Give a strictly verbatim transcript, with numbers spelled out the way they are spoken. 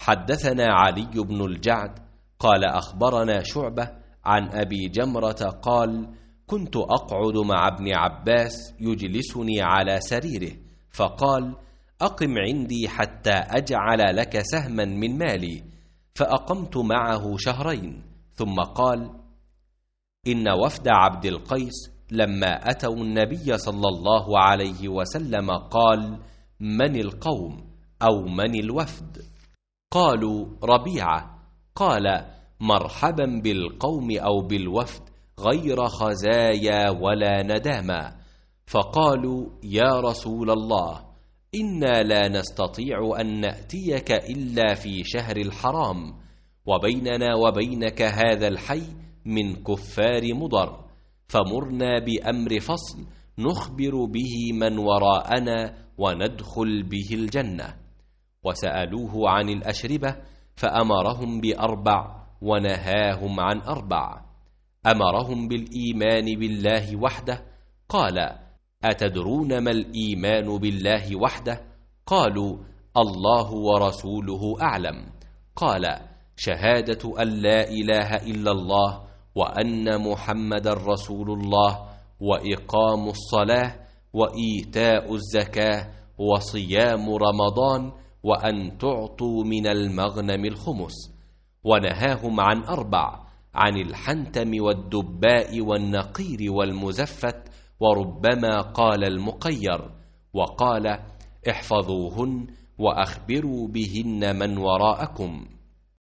حدثنا علي بن الجعد قال أخبرنا شعبة عن أبي جمرة قال: كنت أقعد مع ابن عباس يجلسني على سريره، فقال: أقم عندي حتى أجعل لك سهما من مالي، فأقمت معه شهرين، ثم قال: إن وفد عبد القيس لما أتوا النبي صلى الله عليه وسلم قال: من القوم أو من الوفد؟ قالوا: ربيعة. قال: مرحبا بالقوم أو بالوفد غير خزايا ولا ندامة. فقالوا: يا رسول الله، إنا لا نستطيع أن نأتيك إلا في شهر الحرام، وبيننا وبينك هذا الحي من كفار مضر، فمرنا بأمر فصل نخبر به من وراءنا وندخل به الجنة. وسألوه عن الأشربة فأمرهم بأربع ونهاهم عن أربع. أمرهم بالإيمان بالله وحده. قال: أتدرون ما الإيمان بالله وحده؟ قالوا: الله ورسوله أعلم. قال: شهادة أن لا إله إلا الله وأن محمد رسول الله، وإقام الصلاة، وإيتاء الزكاة، وصيام رمضان، وأن تعطوا من المغنم الخمس. ونهاهم عن أربع: عن الحنتم والدباء والنقير والمزفت، وربما قال المقير. وقال: احفظوهن وأخبروا بهن من وراءكم.